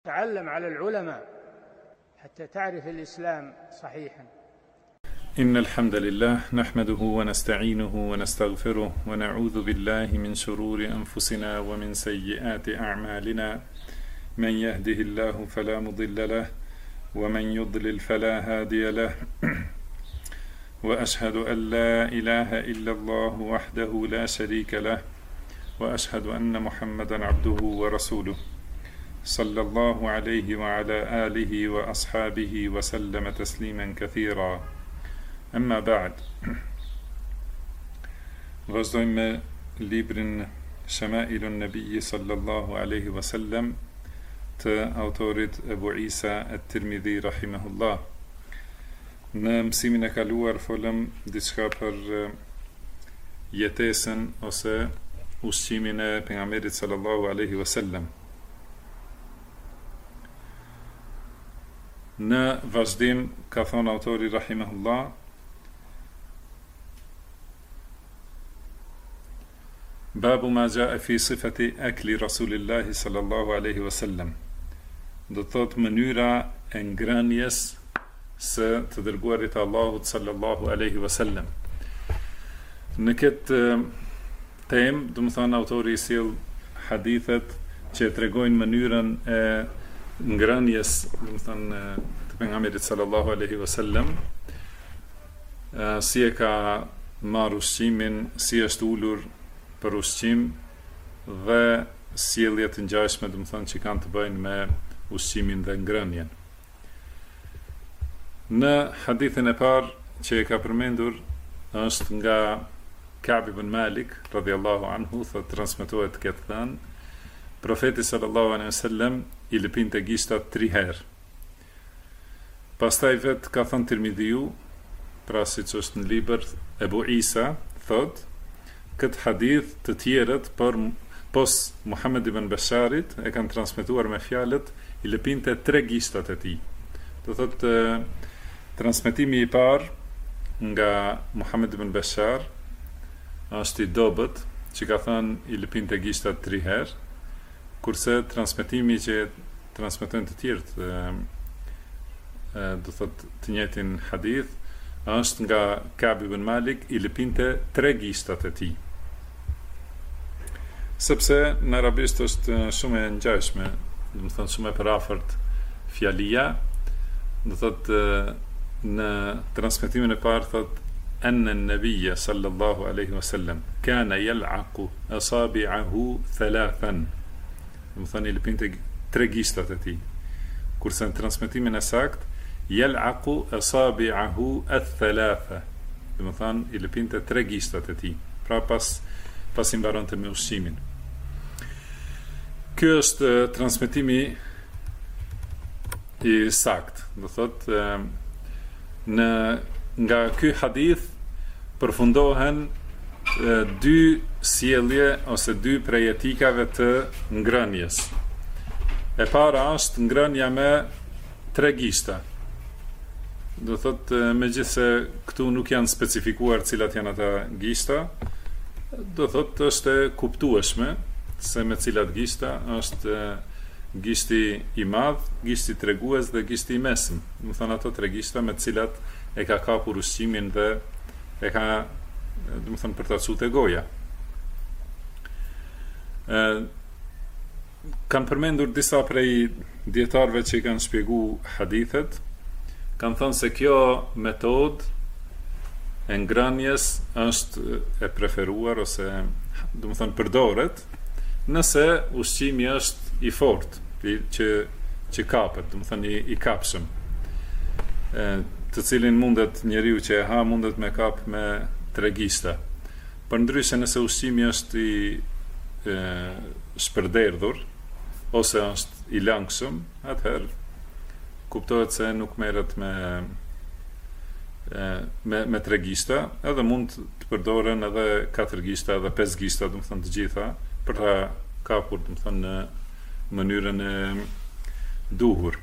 تعلم على العلماء حتى تعرف الإسلام صحيحا. إن الحمد لله نحمده ونستعينه ونستغفره ونعوذ بالله من شرور أنفسنا ومن سيئات أعمالنا، من يهده الله فلا مضل له ومن يضلل فلا هادي له وأشهد أن لا إله إلا الله وحده لا شريك له وأشهد أن محمدا عبده ورسوله صلى الله عليه وعلى آله وأصحابه وسلم تسليما كثيرا. أما بعد. Vazhdojmë me librin Shama'ilun Nabi sallallahu alaihi wasallam të autorit Ebu Isa at-Tirmidhi rahimahullah. Në mësimin e kaluar folëm diçka për jetesën ose ushqimin e pejgamberit sallallahu alaihi wasallam. Në vazhdim ka thonë autori rahimahullah: Babu ma jaa fi sifati akli Rasulillahi sallallahu alaihi wasallam. Do thot mënyra e ngrënies së të dërguarit të Allahut sallallahu alaihi wasallam. Në këtë temë, do të thonë autori sjell hadithet që tregojnë mënyrën e ngrënies, do të thonë të pejgamberit sallallahu alaihi wasallam, si e ka marrë ushqimin, si është ulur për ushqim dhe sjelljet të ngjashme, do të thonë që kanë të bëjnë me ushqimin dhe ngrënien. Në hadithin e parë që e ka përmendur është nga Ka'b ibn Malik radhiyallahu anhu, thotë transmetohet këtë thënë: Profeti sallallahu alaihi wasallam i lëpinte gishtat 3 herë. Pastaj vet ka thënë Tirmidhiu, pra siç është në libër Ebu Isa, thotë këtë hadith të tjerët për pos Muhammed ibn Basharit e kanë transmetuar me fjalët i lëpinte 3 gishtat e tij. Do thotë transmetimi i parë nga Muhammed ibn Bashar është i dobët, që ka thënë i lëpinte gishtat 3 herë, kurse transmetimi që transmetojnë të tjerët do thotë të njëjtin hadith është nga Ka'b ibn Malik, i lëpinte 3 gishtat e tij. Sepse në arabisht është shumë e ngjashme, do të thonë shumë e përafërt fjalia, do thotë në transmetimin e parë thotë anna an-nabiyya sallallahu alaihi wasallam kana yal'aqu asabi'ahu thalathan. Do të thonë i lëpinte 3 gishtat e tij. Kurse në transmetimin e saktë yal'aqu asabi'ahu ath-thalatha. Do të thonë i lëpinte 3 gishtat e tij. Pra pas i mbaronte me ushqimin. Ky është transmetimi i sakt. Do thotë nga ky hadith përfundohen 2 sjellje ose 2 prej etikave të ngrënies. E para është ngrënia me 3 gishta. Do thotë megjithse këtu nuk janë specifikuar cilat janë ata gishta, do thotë është e kuptueshme se me cilat gishta është gishti i madh, gishti tregues dhe gishti i mesëm. Do thonë ato 3 gishta me cilat e ka kapur ushqimin dhe e ka, do të thonë, për ta çuar goja. Kanë përmendur disa prej dietarëve që i kanë shpjeguar hadithet, kanë thënë se kjo metodë e ngrënies është e preferuar ose, do të thonë, përdoret nëse ushqimi është i fortë, që kapet, do të thonë i kapshëm, të cilin mundet njeriu që e ha mundet me kap me 3 gishta. Përndryshe nëse ushqimi është i shpërderdhur ose është i langshëm, atëherë kuptohet se nuk merret me 3 gishta, edhe mund të përdoren edhe 4 gishta edhe 5 gishta, do të thonë të gjitha, për ta kapur, do të thonë, në mënyrën e duhur.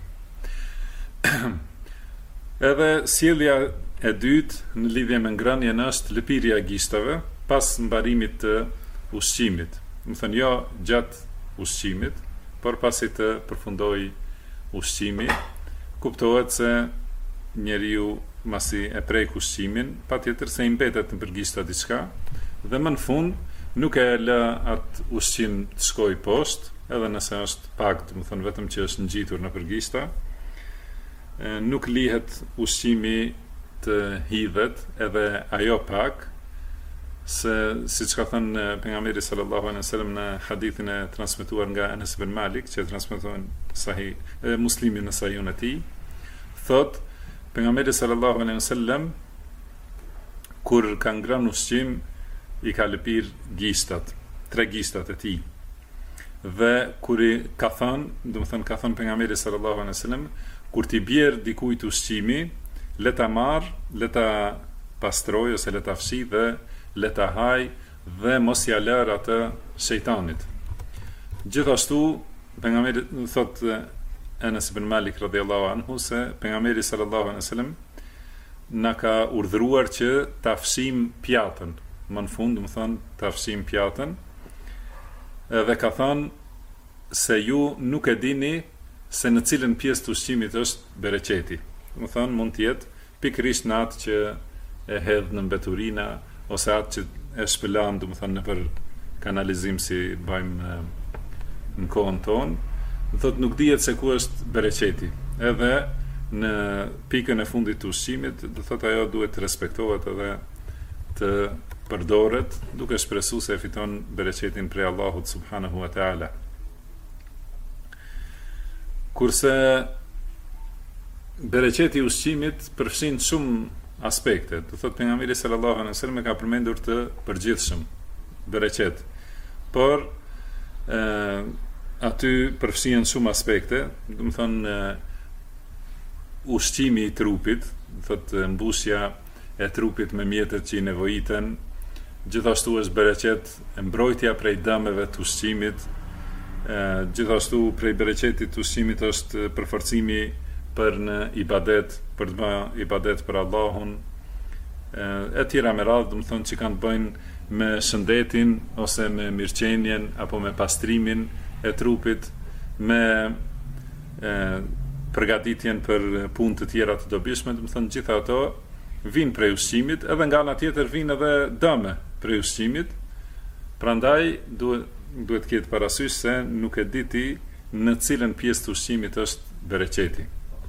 Edhe sjellja e dytë në lidhje me ngrënien është lëpirja e gishtave pas mbarimit të ushqimit. Do të thonë jo gjatë ushqimit, por pasi të përfundoj ushqimi, kuptohet se njeriu masi e prek ushqimin, patjetër se i mbetet në përgishta diçka, dhe më në fund nuk e lë atë ushqim të shkojë poshtë, edhe nëse është pak, do të thonë vetëm që është ngjitur në përgishta, nuk lihet ushqimi të hidhet edhe ajo pak, se siç ka thënë pejgamberi sallallahu alaihi wasallam në hadithin e transmetuar nga Anas ibn Malik, që e transmeton Sahih Muslimi në Sahihun e tij, thot pejgamberi sallallahu alaihi wasallam kur ka ngrënë ushqim i ka lëpir gishtat, 3 gishtat e tij. Dhe kur i ka thënë, do të thënë ka thënë pejgamberi sallallahu alaihi wasallam, kur ti bjerë dikujt ushqimi, le ta marr, le ta pastroj ose le ta fshi dhe le ta haj dhe mos ja lër atë shejtanit. Gjithashtu pejgamberi thot Anas ibn Malik radhiyallahu anhu se pejgamberi sallallahu alaihi wasallam na ka urdhëruar që ta fshim pjatën. Më në fund, do të thonë ta fshim pjatën. Dhe ka thënë se ju nuk e dini se në cilën pjesë të ushqimit është bereqeti. Do të thonë mund të jetë pikërisht në atë që e hedh në mbeturina ose atë që e shpëlan, do të thonë nëpër kanalizim si bëjmë në kohën tonë. Do thotë nuk dihet se ku është bereqeti. Edhe në pikën e fundit të ushqimit, do thotë ajo duhet të respektohet edhe të përdoret, duke shpresuar se e fiton bereqetin prej Allahut subhanahu wa taala. Kurse bereqeti i ushqimit përfshin shumë aspekte. Do thotë pejgamberi sallallahu alaihi wasallam ka përmendur të përgjithshëm bereqet. Por aty përfshihen shumë aspekte, do të thonë ushqimi i trupit, do thotë mbushja e trupit me mjetet që i nevojiten, gjithashtu është bereqet e mbrojtja prej dëmeve të ushqimit, gjithashtu prej bereqetit të ushqimit është përforcimi për në ibadet, për të bërë ibadet për Allahun, e tjera me radhë, do të thonë që kanë të bëjnë me shëndetin ose me mirëqenien apo me pastrimin e trupit, me përgatitjen për punë të tjera të dobishme, do të thonë gjitha ato vinë prej ushqimit, edhe nga ana tjetër vinë edhe dëme prej ushqimit. Prandaj duhet ketë parasysh se nuk e di ti në cilën pjesë të ushqimit është bereqeti.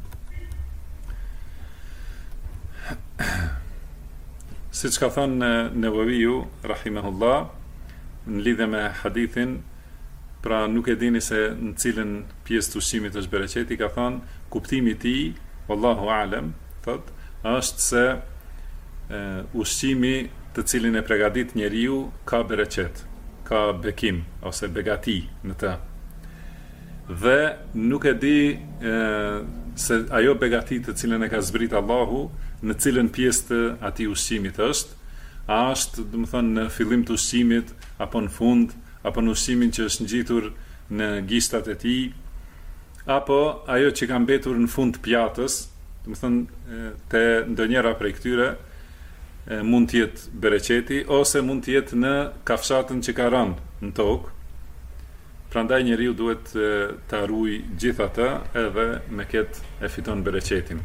Siç ka thënë Nevaviu rahimahullah në lidhje me hadithin, pra nuk e dini se në cilën pjesë të ushqimit është bereqeti, ka thënë kuptimi i tij, wallahu a'lam, thot, është se ushqimi të cilin e përgatit njeriu ka bereqet, ka bekim ose begati në të. Dhe nuk e di se ajo begati të cilën e ka zbrit Allahu në cilën pjesë të atij ushqimit është, a është, do të thonë, në fillim të ushqimit apo në fund, apo në ushqimin që është ngjitur në gishtat e tij, apo ajo që ka mbetur në fund të pjatës, do të thonë te ndonjëra prej këtyre mund të jetë bereqeti ose mund të jetë në kafshatën që ka rënë në tokë. Prandaj njeriu duhet ta ruaj gjithatë edhe me këtë e fiton bereqetin.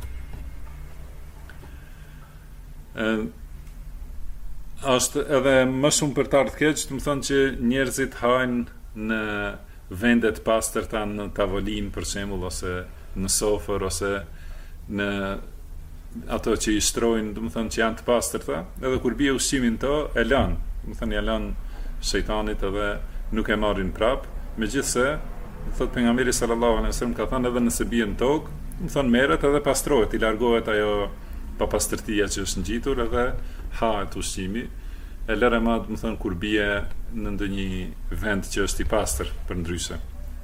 Është edhe më shumë për të ardhur keq, do të thonë që njerëzit hajnë në vende të pastërta, në tavolinë për shembull, ose në sofër, ose në ato që i shtrojnë, do të thonë që janë të pastërta, edhe kur bie ushqimin to e lën, do të thonë ja lën shejtanit edhe nuk e marrin prap. Megjithse, thot pejgamberi sallallahu alaihi wasallam ka thënë edhe nëse bie në tokë, do të thonë merret edhe pastrohet, i largohet ajo papastërtia që është ngjitur edhe hahet ushqimi. E lëre më, do të thonë kur bie në ndonjë vend që është i pastër përndryshe.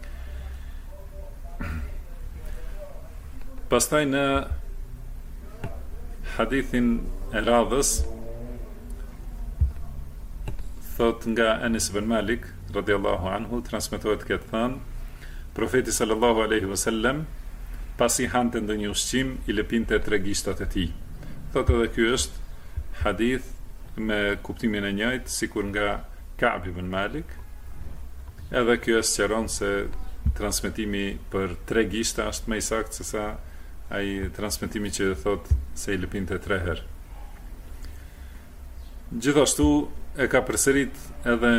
Pastaj në hadithin e radhës thot nga Anas ibn Malik radhiyallahu anhu, transmetohet këtë thënë, profeti sallallahu alaihi wasallam pasi hante ndonjë ushqim i lëpinte 3 gishtat e tij. Thot edhe ky është hadith me kuptimin e njëjtë sikur nga Ka'b ibn Malik. Edhe kjo sqaron se transmetimi për 3 gishta është më i saktë se sa ai transmetimi që thot se i lëpinte 3 herë. Gjithashtu e ka përsërit edhe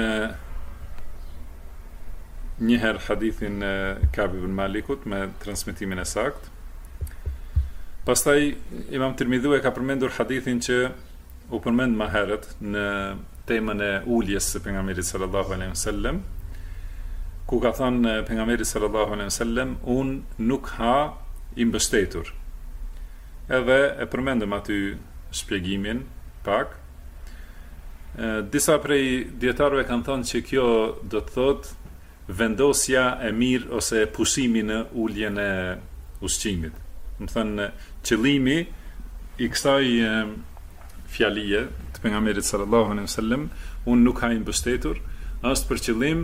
një herë hadithin e Ka'b ibn Malikut me transmetimin e saktë. Pastaj Imam Tirmidhi e ka përmendur hadithin që u përmend më herët në temën e uljes së pejgamberit sallallahu alaihi wasallam, ku ka thënë pejgamberi sallallahu alaihi wasallam, unë nuk ha i mbështetur. Edhe e përmendëm aty shpjegimin pak. Disa prej dietarëve kanë thënë që kjo do të thotë vendosja e mirë ose pushimi në uljen e ushqimit. Do të thënë qëllimi i kësaj fjalie të pejgamberit sallallahu alaihi wasallam, unë nuk ha i mbështetur, është për qëllim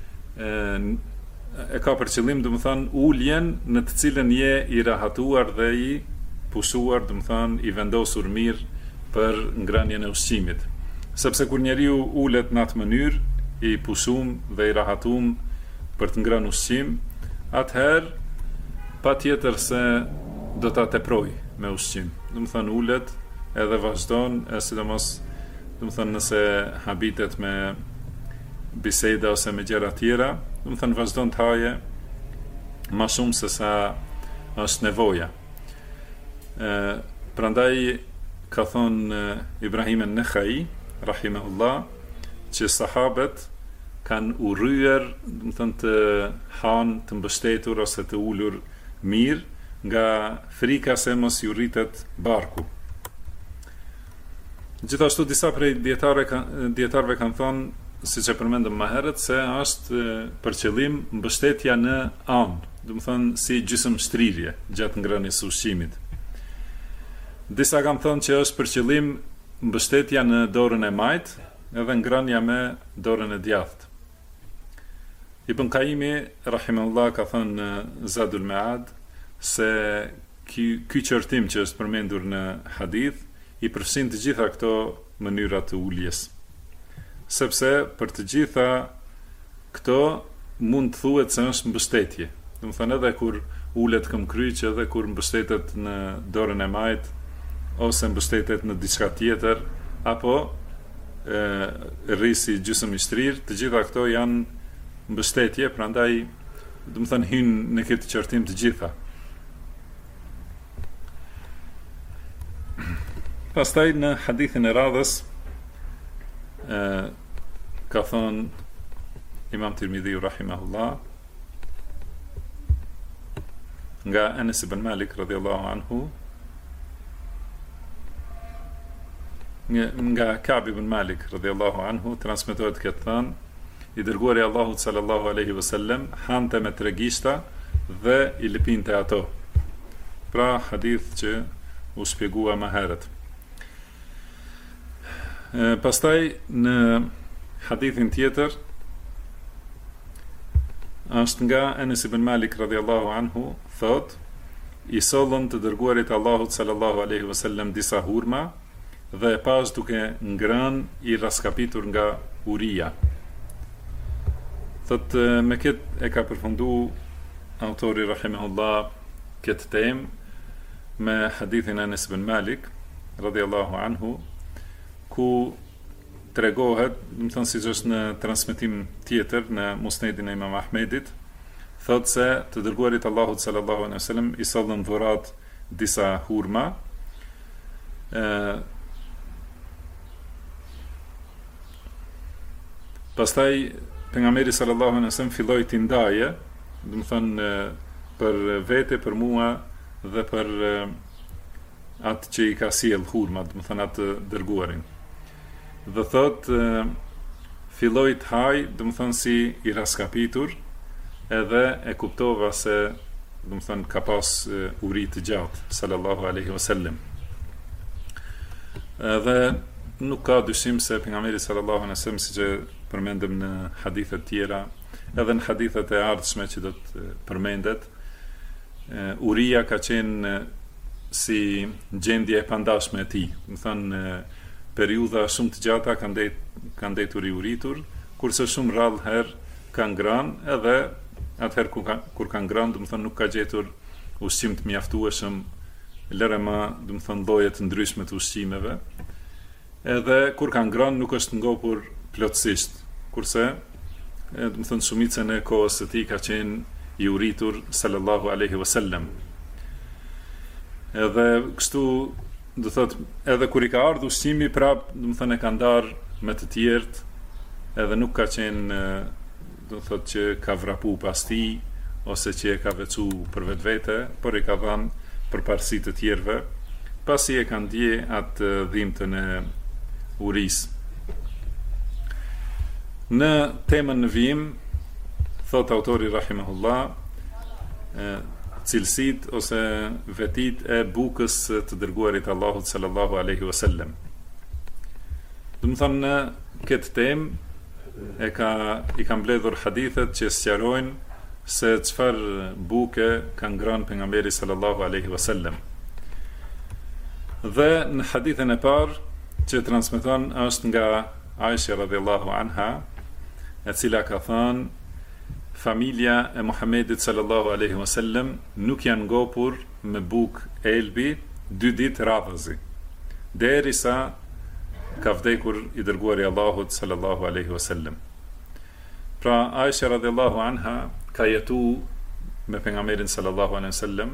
e ka për qëllim, do të thënë, uljen në të cilën je i rahatuar dhe i pushuar, do të thënë, i vendosur mirë për ngrënien e ushqimit. Sepse kur njeriu ulet në atë mënyrë, i pushum dhe i rahatum për të ngrënë ushqim, atëherë patjetër se do ta teproj me ushqim. Do të thënë, ulet edhe vazhdon, sidomos, do të thënë, nëse habitet me biseda ose me gjëra tjera, do të thënë vazhdon të haje më shumë se sa është nevoja. Prandaj ka thonë Ibrahim an-Nakhai rahimahullah që sahabët kanë urryer, do të thënë, të hanë të mbështetur ose të ulur mirë nga frika se mos ju rritet barku. Gjithashtu disa prej dietarëve kanë thonë, siç e përmendëm më herët, se është për qëllim mbështetja në anë, do të thonë si gjysmështrirje gjatë ngrënies së ushqimit. Disa kanë thonë që është për qëllim mbështetja në dorën e majtë edhe ngrënia me dorën e djathtë. Ibn Qayyimi rahimahullah ka thënë në Zadul Ma'ad se ky qërtim që është përmendur në hadith i përfshin të gjitha këto mënyra të uljes. Sepse për të gjitha këto mund të thuhet se është mbështetje. Do të thënë edhe kur ulet këmbkryq, edhe kur mbështetet në dorën e majt ose mbështetet në diçka tjetër, apo rrisi gjysmë i shtrirë, të gjitha këto janë mbështetje, prandaj do të thënë hyn në këtë qartim të gjitha. Pastaj në hadithin e radhës ka thonë Imam Tirmidhi rahimahullah nga Anas ibn Malik radhiyallahu anhu, nga Ka'b ibn Malik radhiyallahu anhu transmetohet këtë thënë, i dërguari Allahut sallallahu alaihi wasallam hante me 3 gishta dhe i lëpinte ato. Pra hadith që u shpjegua më herët. Pastaj në hadithin tjetër është nga Anas ibn Malik radhiyallahu anhu, thot, i sollën të dërguarit Allahut sallallahu alaihi wasallam disa hurma dhe e pas duke ngrënë i raskapitur nga uria. Thot, me këtë e ka përfundu autori rahimahullah këtë temë me hadithin Anas ibn Malik radhiyallahu anhu, ku tregohet, do të thënë, siç është në transmetim tjetër në Musnedin e Imam Ahmedit, thotë se të dërguarit Allahut sallallahu alaihi wasallam i sollën dhurat disa hurma. Pastaj pejgamberi sallallahu alaihi wasallam filloi të ndaje, do të thënë, për vete, për mua dhe për atë që i ka sjell hurma, do të thënë atë dërguarin. Dhe thot, filloi të haj, do të thënë, si i raskapitur, edhe e kuptova se, do të thënë, ka pas uri të gjatë sallallahu alaihi wasallam. Dhe nuk ka dyshim se pejgamberi sallallahu alaihi wasallam, siç e përmendëm në hadithet tjera, edhe në hadithet e ardhshme që do të përmendet, uria ka qenë si gjendje e pandashme e tij. Do të thënë, periudha shumë të gjata kanë ndetur i uritur, kurse shumë rrallë herë kanë ngrënë edhe atëherë kur ka ngrënë, do të thonë nuk ka gjetur ushqim të mjaftueshëm, lëre më, do të thonë lloje të ndryshme të ushqimeve. Edhe kur ka ngrënë nuk është ngopur plotësisht, kurse do të thonë shumicën e kohës së tij ka qenë i uritur sallallahu alaihi wasallam. Edhe kështu, do thotë, edhe kur i ka ardhur ushqimi prap, do të thonë e ka ndarë me të tjerët, edhe nuk ka qenë, do thotë që ka vrapu pas tij ose që e ka veçu për vetvete, por i ka dhënë përparësi të tjerëve, pasi e ka ndje atë dhimbtën e urisë. Në temën në vijim, thot autori rahimahullah, cilësit ose vetit e bukës të dërguarit Allahut sallallahu alaihi wasallam. Do të thonë, në këtë temë i ka mbledhur hadithet që sqarojnë se çfarë buke ka ngrënë pejgamberi sallallahu alaihi wasallam. Dhe në hadithin e parë që transmeton është nga Aisha radhiyallahu anha, e cila ka thënë: familja e Muhamedit sallallahu alaihi wasallam nuk janë ngopur me bukë elbi 2 ditë radhëzi, derisa ka vdekur i dërguari Allahut sallallahu alaihi wasallam. Pra Aisha radhiyallahu anha ka jetu me pejgamberin sallallahu alaihi wasallam,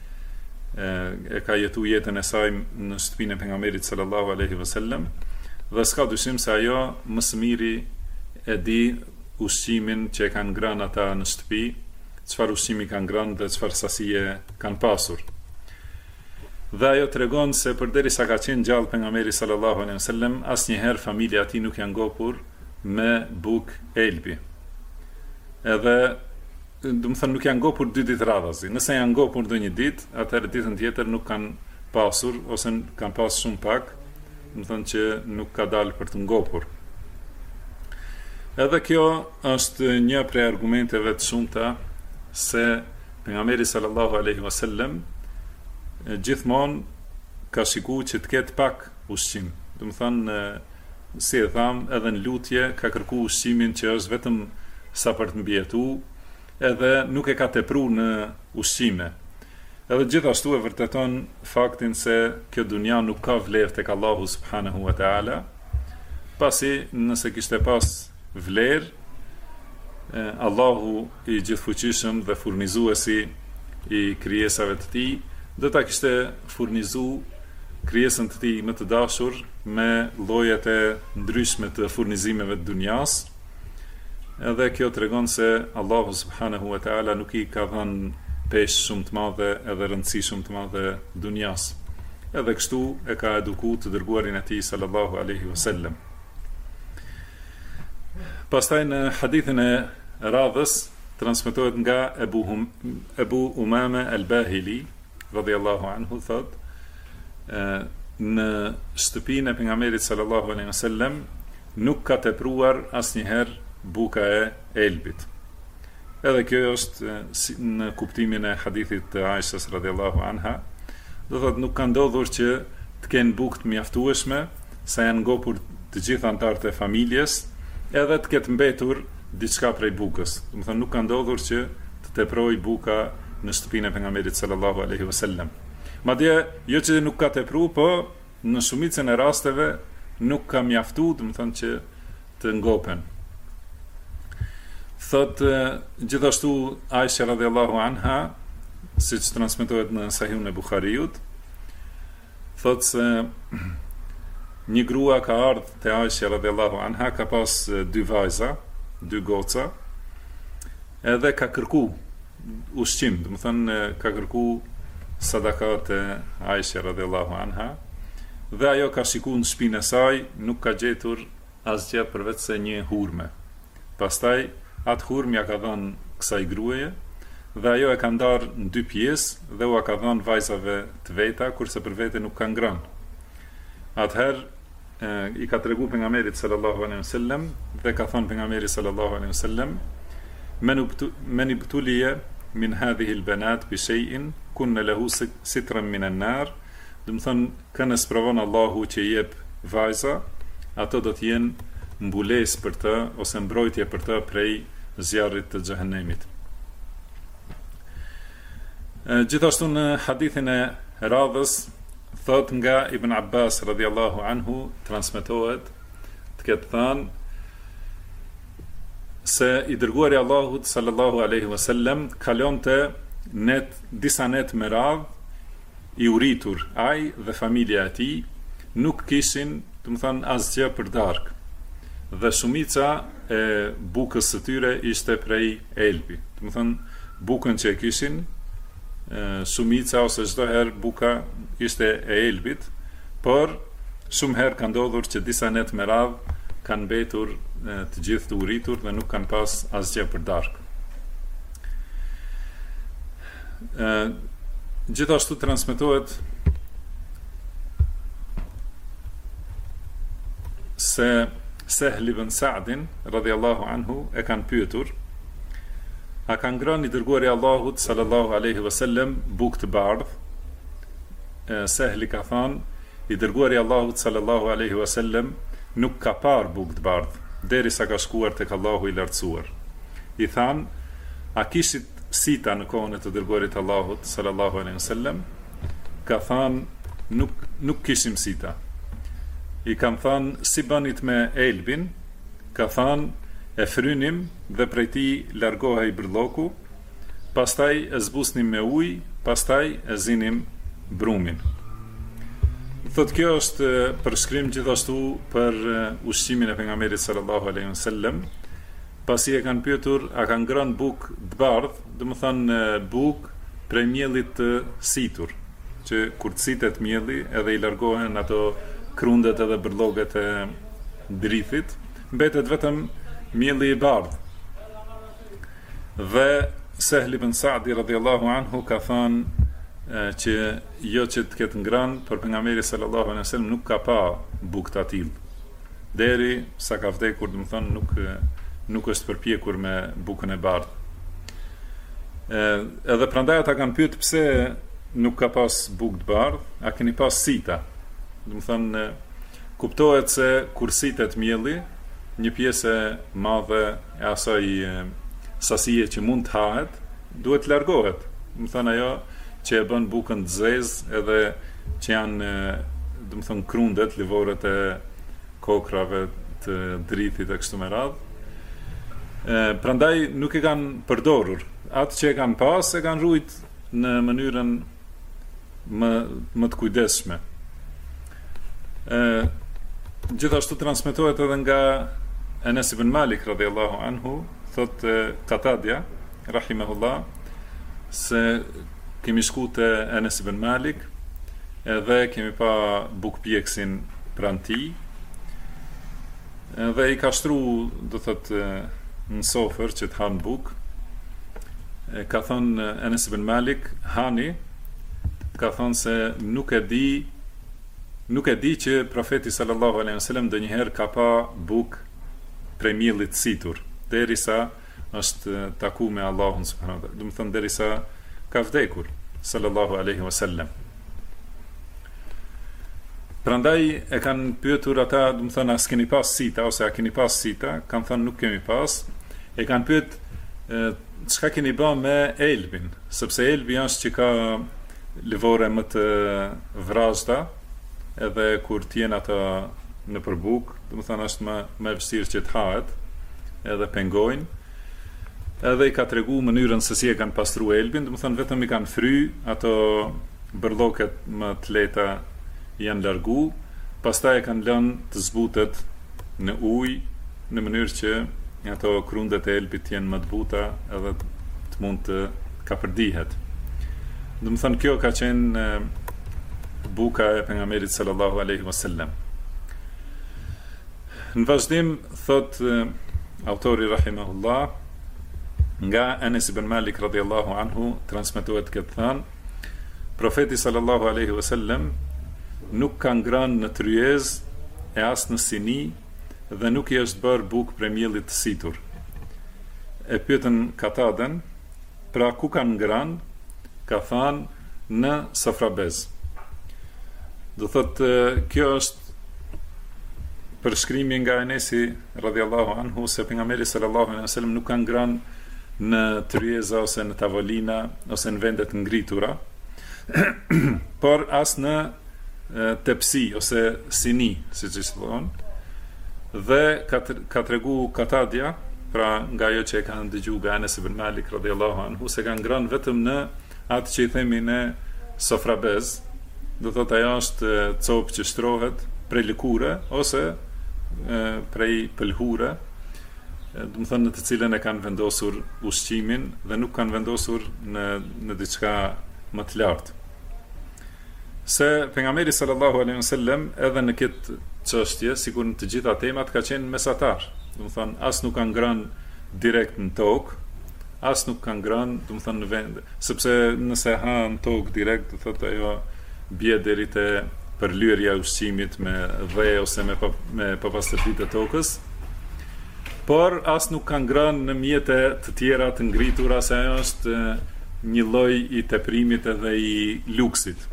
e ka jetu jetën e saj në shtëpinë e pejgamberit sallallahu alaihi wasallam, dhe s'ka dyshim se ajo më së miri e di ushqimin që e kanë ngrënë ata në shtëpi, çfarë ushqimi kanë ngrënë dhe çfarë sasie kanë pasur. Dhe ajo tregon se përderisa ka qenë gjallë pejgamberi sallallahu alaihi wasallam, asnjëherë familja e tij nuk janë ngopur me bukë elbi. Edhe, do të thënë, nuk janë ngopur 2 ditë radhazi. Nëse janë ngopur ndonjë ditë, atëherë ditën tjetër nuk kanë pasur ose kanë pasur shumë pak, do të thënë që nuk ka dalë për të ngopur. Edhe kjo është një prej argumenteve të shumta se pejgamberi sallallahu alaihi wasallam gjithmonë ka shikuar që të ketë pak ushqim. Do të thonë, si e tham, edhe në lutje ka kërkuar ushqimin që është vetëm sa për të mbijetu, edhe nuk e ka tepruar në ushqime. Edhe gjithashtu e vërteton faktin se kjo dunja nuk ka vlerë tek Allahu subhanahu wa taala, pasi nëse kishte pas vlerë, Allahu i gjithfuqishëm dhe furnizuesi i krijesave të tij do ta kishte furnizu krijesën të tij më të dashur me llojet e ndryshme të furnizimeve të dunjas. Edhe kjo tregon se Allahu subhanahu wa taala nuk i ka dhënë peshë shumë të madhe edhe rëndësi shumë të madhe dunjas. Edhe kështu e ka edukuar të dërguarin e tij sallallahu alaihi wasallam. Pastaj në hadithin e radhës transmetohet nga Ebu Umame al-Bahili radhiyallahu anhu, thot: në shtëpinë e pejgamberit sallallahu alaihi wasallam nuk ka tepruar asnjëherë buka e elbit. Edhe kjo është në kuptimin e hadithit të Aishës radhiyallahu anha, do thot nuk ka ndodhur që të kenë bukë të mjaftueshme sa janë ngopur të gjithë anëtarët e familjes, edhe të ketë mbetur diçka prej bukës. Do të thonë nuk ka ndodhur që të teprojë buka në shtëpinë e pejgamberit sallallahu alaihi wasallam. Madje jo që nuk ka tepruar, po në shumicën e rasteve nuk ka mjaftuar, do të thonë që të ngopen. Thot gjithashtu Aisha radhiyallahu anha, siç transmetohet në Sahihun e Buhariut, thot se një grua ka ardhur te Aisha radhiyallahu anha, ka pas 2 vajza, 2 goca, edhe ka kërku ushqim, do të thënë ka kërku sadakat e Aisha radhiyallahu anha, dhe ajo ka shikuar në shtëpinë e saj, nuk ka gjetur asgjë përveç se një hurme. Pastaj atë hurmë ja ka dhënë kësaj gruaje, dhe ajo e ka ndarë në 2 pjesë dhe u ka dhënë vajzave të veta, kurse për vete nuk ka ngrënë. Atëherë i ka tregu pejgamberit sallallahu alaihi wasallam dhe ka thënë pejgamberi sallallahu alaihi wasallam: men ibtuliya min hadhihi albanat bi shay'in kunna lahu sitran min an-nar. Do të thonë, kënë sprovon Allahu që i jep vajza, ato do të jenë mbulesë për të ose mbrojtje për të prej zjarrit të xhehenemit. Gjithashtu në hadithin e radhës thot nga Ibn Abbas radhiyallahu anhu transmetohet të ketë thënë se i dërguari i Allahut sallallahu alaihi wasallam kalonte disa net me radhë i uritur, ai dhe familja e tij nuk kishin, do të thonë, asgjë për darkë. Dhe shumica e bukës së tyre ishte prej elbi. Do të thonë, bukën që e kishin, shumica ose çdo herë buka ishte e elbit, por shumë herë ka ndodhur që disa net me radhë kanë mbetur të gjithë të uritur dhe nuk kanë pas asgjë për darkë. Gjithashtu transmetohet se Sehl ibn Sa'din radhiyallahu anhu e kanë pyetur: a ka ngrënë i dërguari i Allahut sallallahu alaihi wasallam bukë të bardhë? Sehli ka thënë: i dërguari i Allahut sallallahu alaihi wasallam nuk ka parë bukë të bardhë derisa ka shkuar tek Allahu i lartësuar. I thanë: a kishit sita në kohën e të dërguarit të Allahut sallallahu alaihi wasallam? Ka thënë: nuk kishim sita. I kam thënë: si bënit me elbin? Ka thënë: e frynim dhe prej ti largohej brëlloku, pastaj e zbusnim me ujë, pastaj e zinim brumin. Thot kjo është përshkrim gjithashtu për ushqimin e pejgamberit sallallahu alaihi wasallam. Pasi e kanë pyetur a kanë ngrënë bukë të bardhë, do të thonë bukë prej miellit të situr, që kur të sitet mielli edhe i largohen ato krundet edhe brëlloget e drithit, mbetet vetëm mielli i bardhë. Dhe Sehl ibn Sa'di radhiyallahu anhu ka thënë që jo që të ketë ngrënë, por pejgamberi sallallahu alaihi wasallam nuk ka pa bukë të tillë. Deri sa ka vdekur, do të thonë nuk është përpjekur me bukën e bardhë. Edhe prandaj ata kanë pyet pse nuk ka pas bukë të bardhë, a keni pas sita? Do të thonë kuptohet se kur sitet mielli, një pjesë e madhe e asaj sasie që mund të hahet, duhet të largohet. Do të thonë ajo që e bën bukën të zezë edhe që janë, do të thonë, krundet, livorët e kokrave të drithit e kështu me radhë. Prandaj nuk e kanë përdorur. Atë që e kanë pas, e kanë ruajt në mënyrën më të kujdesshme. Gjithashtu transmetohet edhe nga Enes ibn Malik radhiyallahu anhu, thot Qatadja rahimahullah, se kemi shku te Enes ibn Malik edhe kemi pa bukpjeksin pranë tij, dhe i ka shtru, do thot, në sofër që të hanë bukë. Ka thonë Enes ibn Malik: hani. Ka thonë se nuk e di që profeti sallallahu alaihi wasallam ndonjëherë ka pa bukë prej miellit situr, derisa është taku me Allahun subhanahu wa taala. Do të thonë derisa ka vdekur sallallahu alaihi wasallam. Prandaj e kanë pyetur ata, do të thonë, a s'keni pas sita ose a keni pas sita? Kanë thënë nuk kemi pas. E kanë pyet çka keni bën me elbin, sepse elbi është që ka livore më të vrazhta, edhe kur t'jen ata në përbuk, do të thonë është më vështirë që të hahet, edhe pengojnë. Edhe i ka tregu mënyrën se si e kanë pastruar elbin, do të thonë vetëm i kanë fry, ato bërlloket më të lehta janë largu, pastaj e kanë lënë të zbutet në ujë në mënyrë që ato krundet e elbit jenë më të buta edhe të mund të kapërdihet. Do të thonë kjo ka qenë buka e pejgamberit sallallahu alaihi wasallam. Në vazhdim thot autori rahimahullah, nga Enes ibn Malik radhiyallahu anhu transmetohet këtë thënë: profeti sallallahu alaihi wasallam nuk ka ngrënë në tryez e as në sini dhe nuk i është bërë bukë prej miellit të situr. E pyetën Kataden: pra ku kanë ngrënë? Ka thënë në sofrabez. Do thotë kjo është përshkrimi nga Enesi radhiyallahu anhu se pejgamberi sallallahu alaihi wasallam nuk ka ngrënë në tryeza ose në tavolina ose në vendet ngritura, por as në tepsi ose sini, siç i thonë. Dhe ka tregu Katadja, pra nga ajo që e kanë dëgjuar nga Anas ibn Malik radhiyallahu anhu, se kanë ngrënë vetëm në atë që i themi ne sofrabez, do thotë ajo është copë që shtrohet prej lëkure ose prej pëlhure, do të thonë në të cilën e kanë vendosur ushqimin dhe nuk kanë vendosur në diçka më të lartë. Se pejgamberi sallallahu alaihi wasallam edhe në këtë çështje, sikur në të gjitha temat, ka qenë mesatar. Do të thonë as nuk kanë ngrënë direkt në tokë, as nuk kanë ngrënë, do të thonë në vend, sepse nëse ha në tokë direkt, do thotë ajo bie deri te përlyerja e ushqimit me dhe ose me papastërtitë të tokës. Por as nuk kanë ngrënë në mjete të tjera të ngritura, se ajo është një lloj i teprimit edhe i luksit.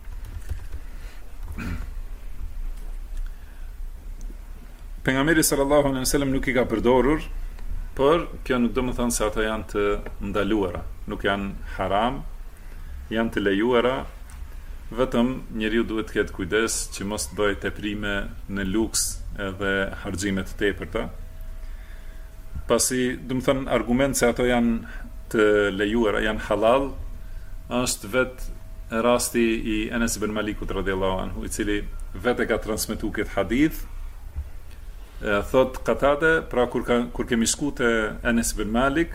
Pejgamberi sallallahu alaihi wasallam nuk i ka përdorur, por kjo nuk do të thonë se ato janë të ndaluara, nuk janë haram, janë të lejuara, vetëm njeriu duhet të ketë kujdes që mos të bëjë teprime në luks edhe harxime të tepërta. Pasi, do të thonë, argument se ato janë të lejuara, janë halal, është vetë rasti i Anas ibn Malikut radhiyallahu anhu, i cili vetë ka transmetuar këtë hadith. Thot Katade, pra kur kemi shku te Anas ibn Malik,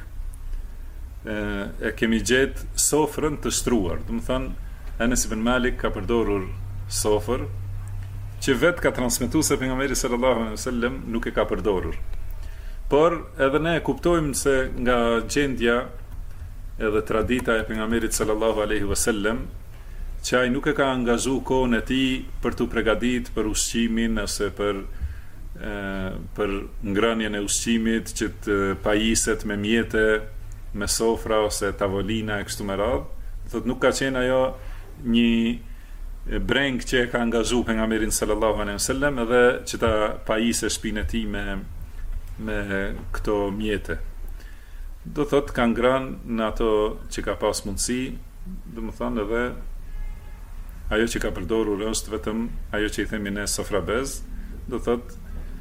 e kemi gjetë sofrën të shtruar. Do të thonë, Anas ibn Malik ka përdorur sofër që vetë ka transmetuar se pejgamberi sallallahu alaihi wasallam nuk e ka përdorur. Por edhe ne e kuptojmë se nga gjendja edhe tradita e pejgamberit sallallahu alaihi wasallam, që ai nuk e ka angazhu kohën e tij për t'u përgatitur për ushqimin ose për ngrënien e ushqimit, që të pajiset me mjete, me sofra ose tavolina e kështu me radhë. Thotë nuk ka qenë ajo një breng që e ka angazhu pejgamberin sallallahu alaihi wasallam edhe që ta pajise shtëpinë e tij me këto mjete. Do thotë ka ngrënë në ato që ka pas mundësi, do të thonë edhe ajo që ka përdorur është vetëm ajo që i themi ne sofrabez, do thotë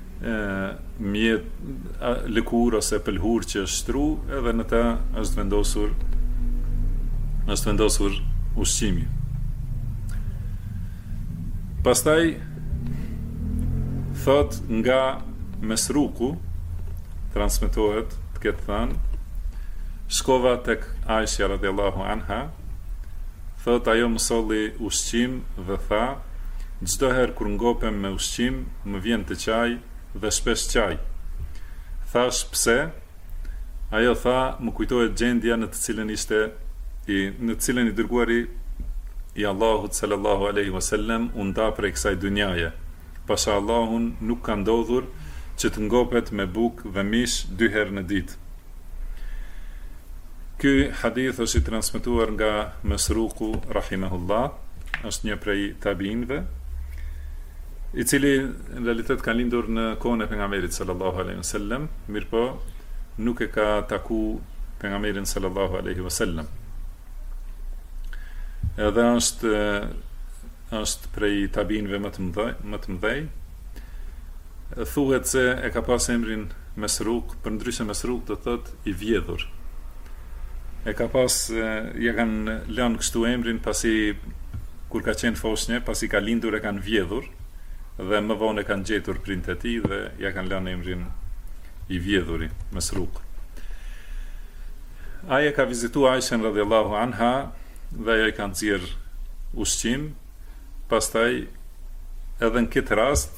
lëkur ose pëlhur që është shtru, edhe në ta është vendosur ushqimi. Pastaj thot nga Mesruku transmetohet të ketë thënë, shkova tek Aisha radhiyallahu anha, thot ajo më solli ushqim dhe tha, çdo herë kur ngopem me ushqim më vjen të qaj dhe shpesh qaj. Thash pse? Ajo tha, më kujtohet gjendja në të cilën i dërguari i Allahut sallallahu alaihi wasallam u nda prej kësaj dunjaje. Pasha Allahun nuk ka ndodhur që të ngopet me bukë dhe mish 2 herë në ditë. Ky hadith është i transmetuar nga Mesruku rahimahullah, është një prej tabiinëve, i cili në realitet ka lindur në kohën e pejgamberit sallallahu alaihi wasallam, mirëpo nuk e ka taku pejgamberin sallallahu alaihi wasallam. Edhe është prej tabiinëve më të mëdhej. Thuhet se e ka pas emrin Mesruk, përndryshe Mesruk do thotë i vjedhur. E ka pas, ja kanë lënë kështu emrin pasi kur ka qenë foshnjë, pasi ka lindur e kanë vjedhur, dhe më vonë e kanë gjetur prindët e tij dhe ja kanë lënë emrin i vjedhuri, Mesruk. Ai e ka vizituar Aishën radhiyallahu anha dhe ajo i ka nxjerr ushqim. Pastaj edhe në këtë rast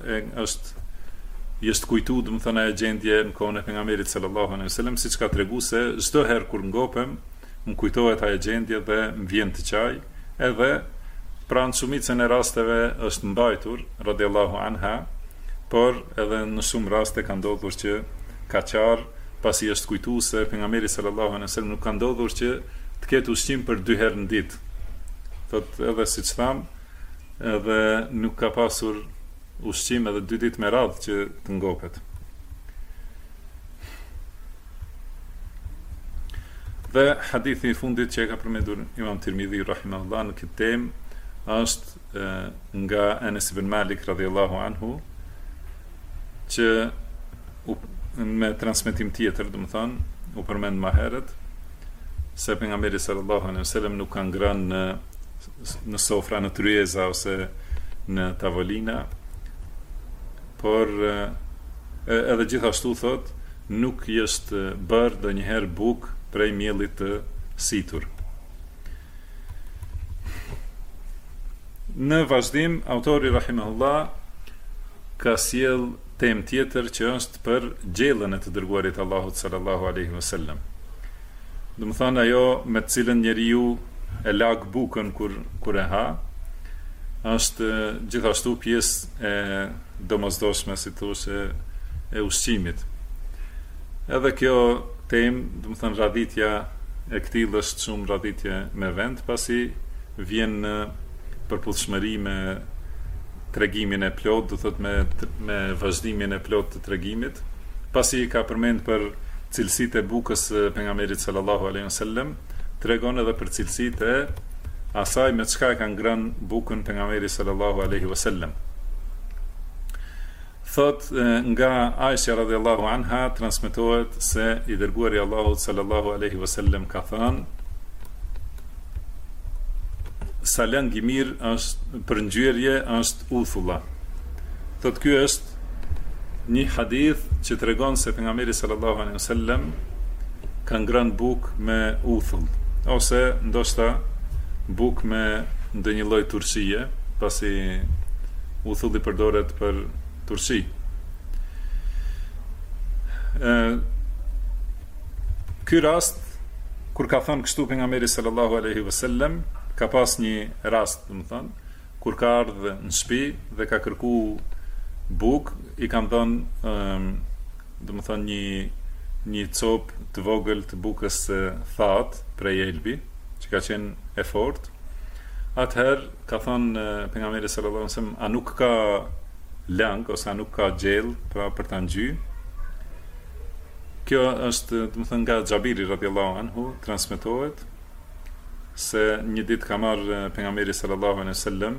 është kujtu, do të thonë, ajo gjendje në kohën e pejgamberit sallallahu alaihi wasallam, siç ka treguar se çdo herë kur ngopem, më kujtohet ajo gjendje dhe më vjen të qaj, edhe pranë shumicën e rasteve është mbajtur radhiyallahu anha, por edhe në shumë raste ka ndodhur që ka qarë, pasi është kujtuar se pejgamberi sallallahu alaihi wasallam nuk ka ndodhur që të ketë ushqim për 2 herë në ditë. Thotë edhe siç tham, edhe nuk ka pasur ushqim edhe 2 ditë me radhë që të ngopet. Dhe hadithi I fundit që e ka përmendur Imam Tirmidhi rahimahullah në këtë temë është nga Anas ibn Malik radhiyallahu anhu, që me transmetim tjetër, domethënë u përmend më herët se pejgamberi sallallahu alaihi wasallam nuk ka ngrënë në sofra, në tryeza ose në tavolina, por edhe gjithashtu thot nuk I është bërë ndonjëherë bukë prej miellit të situr. Në vazhdim, autori rahimahullah ka sjell temë tjetër që është për gjellën e të dërguarit Allahut sallallahu alaihi wasallam. Domethënë ajo me të cilën njeriu e lag bukën kur e ha, është gjithashtu pjesë e domosdoshme, si thoshe, e ushqimit. Edhe kjo temë, domethënë radhitja e këtij është shumë radhitje me vend, pasi vjen në përputhshmëri me tregimin e plot, do thot me vazhdimin e plot të tregimit, pasi ka përmend për cilësitë e bukës së pejgamberit sallallahu alaihi wasallam, tregon edhe për cilësitë e asaj me çka e ka ngrënë bukën pejgamberi sallallahu alaihi wasallam. Thot nga Aisha radhiyallahu anha transmetohet se I dërguari Allahut sallallahu alaihi wasallam ka thënë: sa lëng I mirë është për ngjyrje është uthulla. Thot ky është një hadith që tregon se pejgamberi sallallahu alaihi wasallam ka ngrënë bukë me uthull, ose ndoshta bukë me ndonjë lloj turshie, pasi uthulli përdoret për turshi. Ky rast kur ka thënë kështu pejgamberi sallallahu alaihi wasallam, ka pas një rast, domethënë, kur ka ardhur në shtëpi dhe ka kërku bukë, I kanë dhënë domethënë një copë të vogël të bukës së thatë prej Elbi, që ka qenë e fortë. Atëherë ka thënë pejgamberi sallallahu alaihi wasallam, a nuk ka lang ose a nuk ka gjell pra për ta ngjyrë? Kjo është domethënë nga Xhabiri radhiyallahu anhu transmetohet se një ditë ka marrë pejgamberi sallallahu alaihi wasallam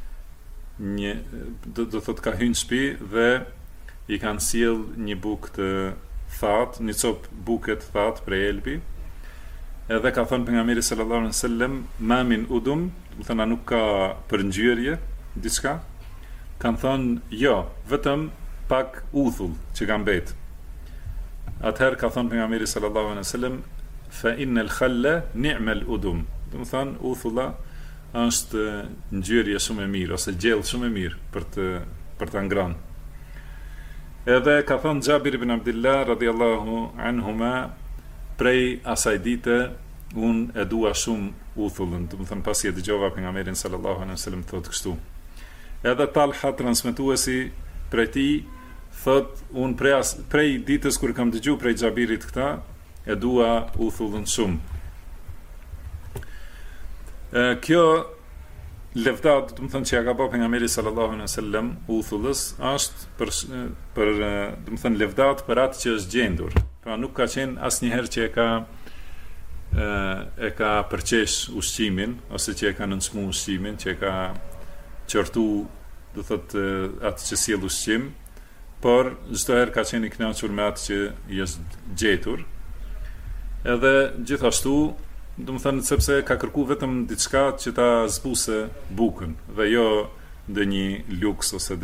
do thot ka hyrë në shtëpi dhe I kanë sjell një bukë të thatë, një copë buke të thatë prej Elbi. Edhe ka thënë pejgamberi sallallahu alaihi wasallam, ma min udum, do thënë nuk ka përngjyrje diçka. Kanë thënë jo, vetëm pak uthull që ka mbet. Atëherë ka thënë pejgamberi sallallahu alaihi wasallam, fa innal khalla ni'mal udum. Do të thënë uthulla është ngjyrje shumë e mirë ose gjell shumë e mirë për ta ngrënë. Edhe ka thënë Xhabir ibn Abdullah radhiyallahu anhuma, prej asaj dite unë e dua shumë uthullën, do të thënë pasi e dëgjova pejgamberin sallallahu alaihi wasallam thotë kështu. Edhe Talha transmetuesi prej tij thotë unë prej ditës kur kam dëgjuar prej Xhabirit këta, e dua uthullën shumë. Kjo lëvdat, do të thënë që ja ka bërë pejgamberi sallallahu alaihi wasallam uthullës, është për do të thënë lëvdat për atë që është gjendur. Pra nuk ka qenë asnjëherë që e ka përqesh ushqimin ose që e ka nënçmu ushqimin, që e ka qortu, do thotë atë që sjell ushqim, por çdo herë ka qenë I kënaqur me atë që I është gjetur. Edhe gjithashtu, do të thënë sepse ka kërku vetëm diçka që ta zbuse bukën dhe jo ndonjë luks ose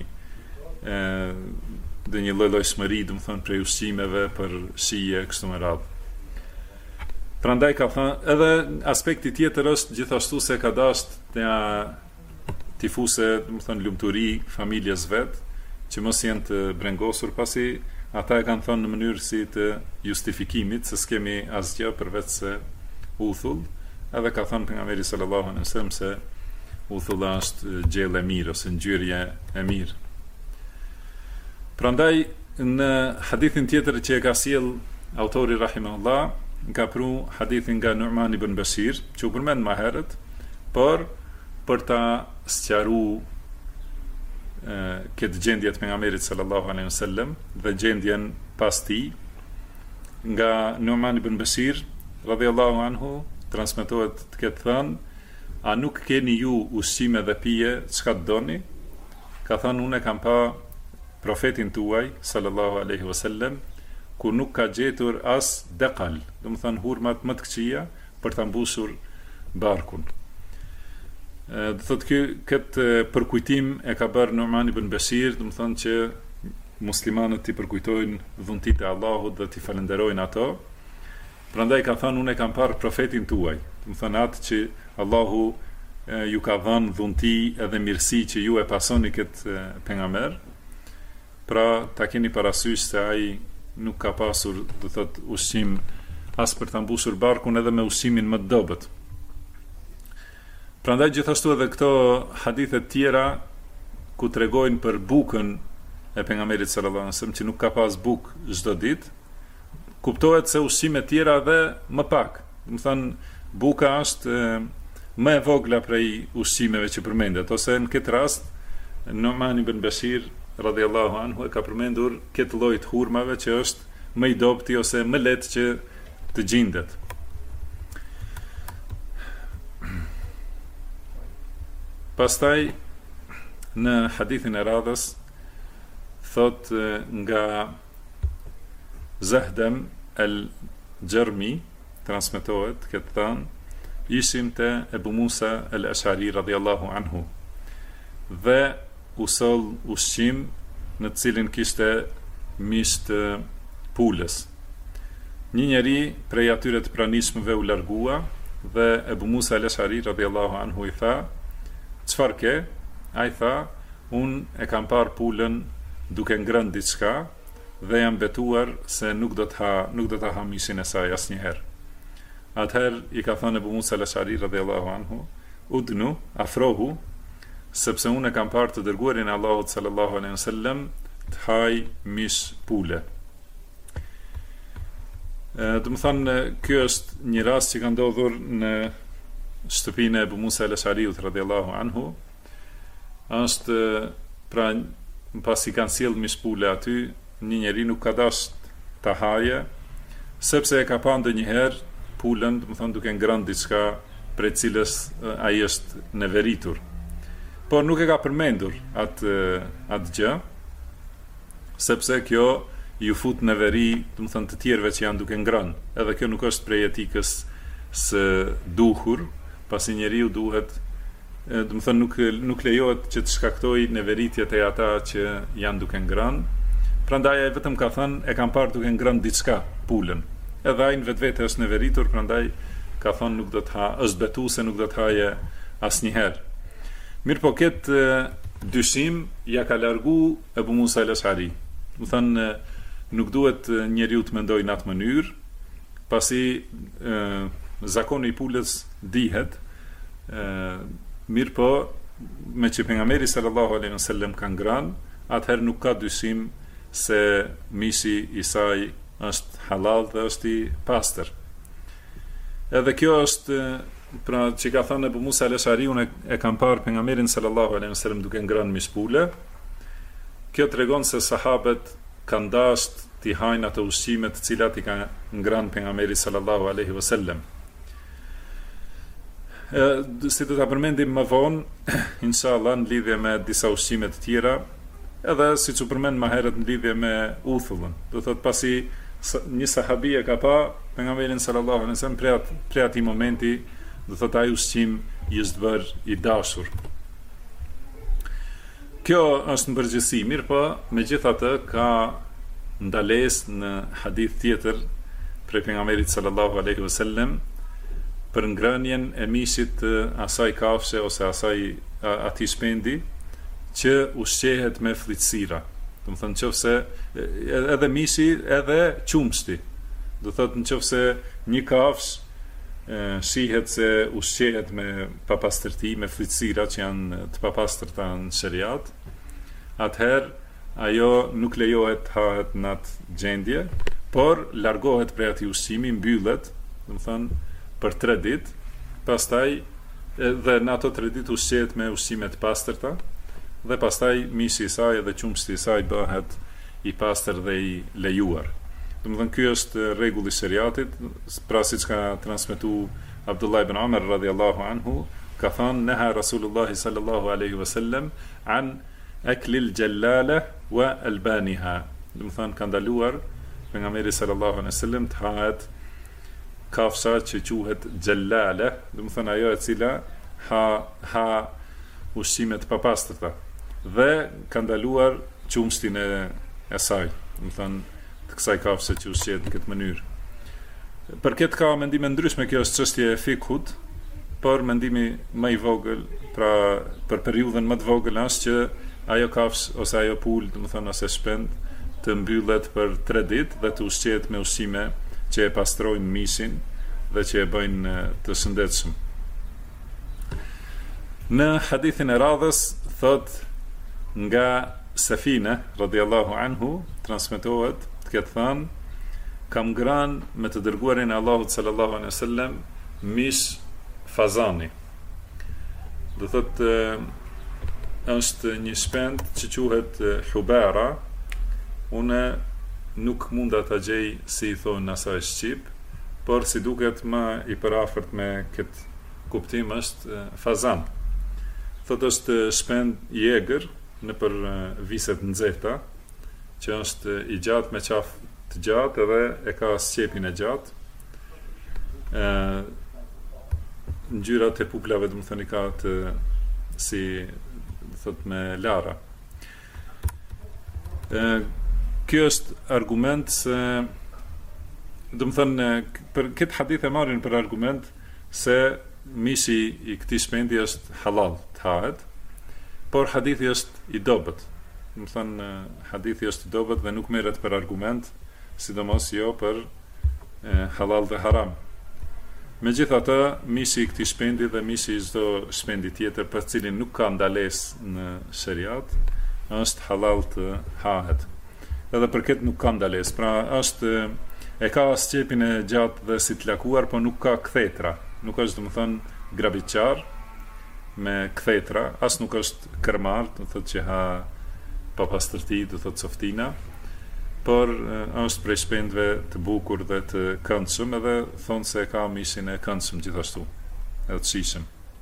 ndonjë llojshmëri, do të thënë prej ushqimeve për shije kështu me radhë. Prandaj ka thënë, edhe aspekti tjetër është gjithashtu se ka dashur t'i fuse, do të thënë lumturi familjes vet, që mos jenë të brengosur, pasi ata e kanë thënë në mënyrë si të justifikimit se s'kemi asgjë përveç se uthull, edhe ka thënë pejgamberi sallallahu alaihi wasallam se uthulla është gjellë e mirë ose ngjyrje e mirë. Prandaj në hadithin tjetër që e ka sjell autori rahimahullah, ka pru hadithin nga Nu'man ibn Bashir, që u përmend më herët, por për ta sqaruar këtë gjendje të pejgamberit sallallahu alaihi wasallam dhe gjendjen pas tij, nga Nu'man ibn Bashir radhiyallahu anhu transmetohet të ketë thënë: a nuk keni ju ushqime dhe pije çka doni? Ka thënë: unë kam pa profetin tuaj sallallahu alaihi wasallam ku nuk ka gjetur as dekal, do të thënë hurmat më të këqija për ta mbushur barkun. Do thotë këtë përkujtim e ka bërë Nu'man ibn Bashir, do të thonë që muslimanët t'i përkujtojnë dhuntitë e Allahut dhe t'i falenderojnë ato. Prandaj ka thënë: unë e kam parë profetin tuaj, do të thënë atë që Allahu ju ka dhënë dhunti edhe mirësi që ju e pasoni këtë pejgamber. Pra ta keni parasysh se ai nuk ka pasur, do thotë, ushqim as për ta mbushur barkun edhe me ushqimin më të dobët. Prandaj gjithashtu edhe këto hadithe të tjera ku tregojnë për bukën e pejgamberit sallallahu alaihi wasallam që nuk ka pas bukë çdo ditë, kuptohet se ushqime të tjera dhe më pak. Do të thënë buka është më e vogla prej ushqimeve që përmendet, ose në këtë rast Nu'man ibn Bashir radhiyallahu anhu e ka përmendur këtë lloj të hurmave që është më i dobti ose më lehtë që të gjendet. Pastaj në hadithin e radhës thot nga Zahdam al-Jarmi transmetohet këtë thënë: ishim te Ebu Musa al-Ash'ari radhiyallahu anhu dhe u soll ushqim në të cilin kishte mish të pulës. Një njeri prej atyre të pranishmëve u largua dhe Ebu Musa al-Ash'ari radhiyallahu anhu i tha: çfarë ke? Ai tha: unë e kam parë pulën duke ngrënë diçka dhe jam betuar se nuk do ta ha mishin e saj asnjëherë. Atëherë i ka thënë Ebu Musa al-Ash'ari radhiyallahu anhu: udnu, afrohu, sepse unë e kam parë të dërguarin e Allahut sallallahu alaihi wasallam të haj mish pule. Do të thonë, ky është një rast që ka ndodhur në shtëpinë e Ebu Musa al-Ash'ariut radhiyallahu anhu. Është pra pasi kanë sjell mish pule aty, një njeri nuk ka dashur ta haje sepse e ka pa ndonjëherë pulën, do të thonë, duke ngrënë diçka prej cilës ai është neveritur. Por nuk e ka përmendur atë gjë, sepse kjo ju fut në veri, do të thonë, të tjerëve që janë duke ngrënë. Edhe kjo nuk është prej etikës së duhur, pasi njeriu duhet, do të thonë, nuk lejohet që të shkaktojë neveritjet e ata që janë duke ngrënë. Prandaj ai vetëm ka thënë: e kam parë duke ngrënë diçka pulën. Edhe ai në vetvete është neveritur, prandaj ka thënë nuk do të ha, është betu se nuk do të haje asnjëherë. Mirë po, këtë dyshim ja ka largu Ebu Musa al-Ash'ari. Do thënë, nuk duhet njeriu të mendojë në atë mënyrë, pasi zakoni i pulës dihet. Mirë po, me që pejgamberi sallallahu alaihi wasallam ka ngrënë, atëherë nuk ka dyshim se mishi i saj është halal dhe është i pastër. Edhe kjo është, pra, që ka thënë Ebu Musa al-Ash'ari: unë e kam parë pejgamberin sallallahu alaihi wasallam duke ngrënë mish pule. Kjo tregon se sahabët kanë dashur t'i hajnë ato ushqime të cilat i ka ngrënë pejgamberi sallallahu alaihi wasallam. Si do ta përmendim më vonë inshallah në lidhje me disa ushqime të tjera, edhe siç u përmend më herët në lidhje me uthullën. Do thotë, pasi një sahabi e ka pa pejgamberin sallallahu alaihi wasallam prej atij momenti, do thotë ai ushqim i është bërë i dashur. Kjo është në përgjithësi. Mirë po, megjithatë ka ndalesë në hadith tjetër prej pejgamberit sallallahu alaihi wasallam për ngrënien e mishit të asaj kafshë ose atij shpendi që ushqehet me fllitësira. Do të thënë, nëse edhe mishi edhe qumshti, do thotë, nëse një kafshë shihet se ushqehet me papastërti, me fllitësira që janë të papastërta në shariat, atëherë ajo nuk lejohet hahet në atë gjendje, por largohet prej atij ushqimi, mbyllet, do të thënë, për 3 ditë, pastaj dhe në ato 3 ditë ushqehet me ushqime të pastërta, dhe pastaj mishi i saj dhe qumshti i saj bëhet i pastër dhe i lejuar. Domethënë ky është rregulli i shariatit, pra siç ka transmetuar Abdullah ibn Umar radhiyallahu anhu, ka thënë neha Rasulullah sallallahu alaihi wasallam an aklil jallala wa albaniha. Domethënë ka ndaluar pejgamberi sallallahu alaihi wasallam të hahet kafsha që quhet jallala, domethënë ajo e cila ha ushqime të papastërta, dhe ka ndaluar qumshtin e saj, domethënë të kësaj kafshë që ushqehet në këtë mënyrë. Për këtë ka mendime ndryshme, kjo është çështje e fikut, por mendimi më i vogël, pra për periudhën më të vogël është që ajo kafshë ose ajo pul, domethënë ose shpend, të mbyllet për 3 ditë dhe të ushqehet me ushqime që e pastrojnë mishin dhe që e bëjnë të shëndetshëm. Në hadithin e radhës thot nga Safina radhiyallahu anhu transmetohet të ketë thënë, kam ngrënë me të dërguarin e Allahut sallallahu alaihi wasallam mish fazani. Do thotë është një shpend që quhet hubara. Unë nuk mund ta gjej si i thonë asaj shqip, por si duket më i përafërt me këtë kuptim është fazan. Thotë është shpend i egër në për viset nxehta, që është i gjatë me qafë të gjatë edhe e ka sqepin e gjatë. Ngjyrat e puklave domethënë i ka të si thot me lara. Ky është argument se domethënë për këtë hadith e marrin për argument se mishi i këtij shpendi është halal të hahet, por hadithi është i dobët. Domethënë hadithi është i dobët dhe nuk merret për argument, sidomos jo për halal dhe haram. Megjithatë, mishi i këtij shpendi dhe mishi i çdo shpendi tjetër për cilin nuk ka ndalesë në shariat, është halal të hahet. Edhe për këtë nuk ka ndalesë. Pra është e ka sqepin e gjatë dhe si të lakuar, por nuk ka kthetra. Nuk është domethënë grabitçar me kthetra, as nuk është kërmar, do thotë që ha papastërti, do thotë softina, por është prej shpendve të bukur dhe të këndshëm, edhe thonë se ka mishin e këndshëm gjithashtu, edhe të shishëm.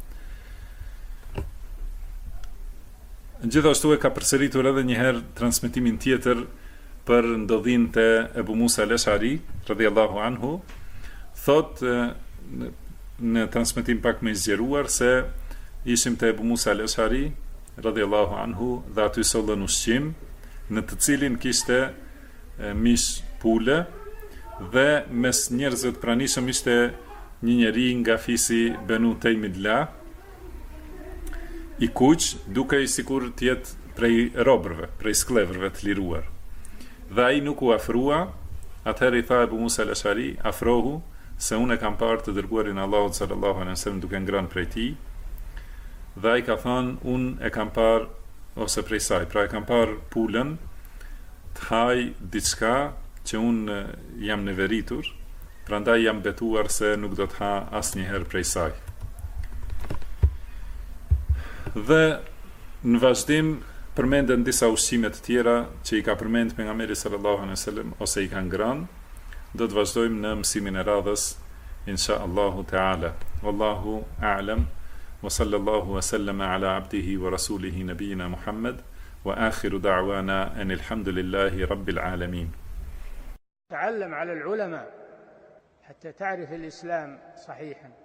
Gjithashtu e ka përsëritur edhe një herë transmetimin tjetër për ndodhin të Ebu Musa al-Ash'ari radhiyallahu anhu, thot në transmetim pak më i zgjeruar se ishim të Ebu Musa al-Ash'ari radhiyallahu anhu dhe aty sollën ushqim në të cilin kishte mish pule, dhe mes njerëzve të pranishëm ishte një njeri nga fisi Benu Tejmidla, i kuq, duke i sikur të jetë prej robërve, prej sklevrëve të liruar. Dhe ai nuk u afrua. Atëherë i tha Ebu Musa al-Ash'ari, afrohu, se unë e kam parë të dërguarin Allahut sallallahu alaihi wasallam duke ngrënë prej tij. Dhe ai ka thënë, unë e kam parë, ose prej saj, pra e kam parë pulën të haj diçka që unë jam neveritur, prandaj jam betuar se nuk do të ha asnjëherë prej saj. Dhe në vazhdim përmenden disa ushqime të tjera që i ka përmend pejgamberi sallallahu alaihi wasallam ose i ka ngrënë. Do të vazhdojmë në mësimin e radhës insha Allahu Teala. Wallahu a'lam. Wa sallallahu wa sallama ala abdihi wa rasulihi nabiyina Muhammad wa akhiru da'wana anil hamdulillahi rabbil alamin. تعلم على العلماء حتى تعرف الإسلام صحيحا.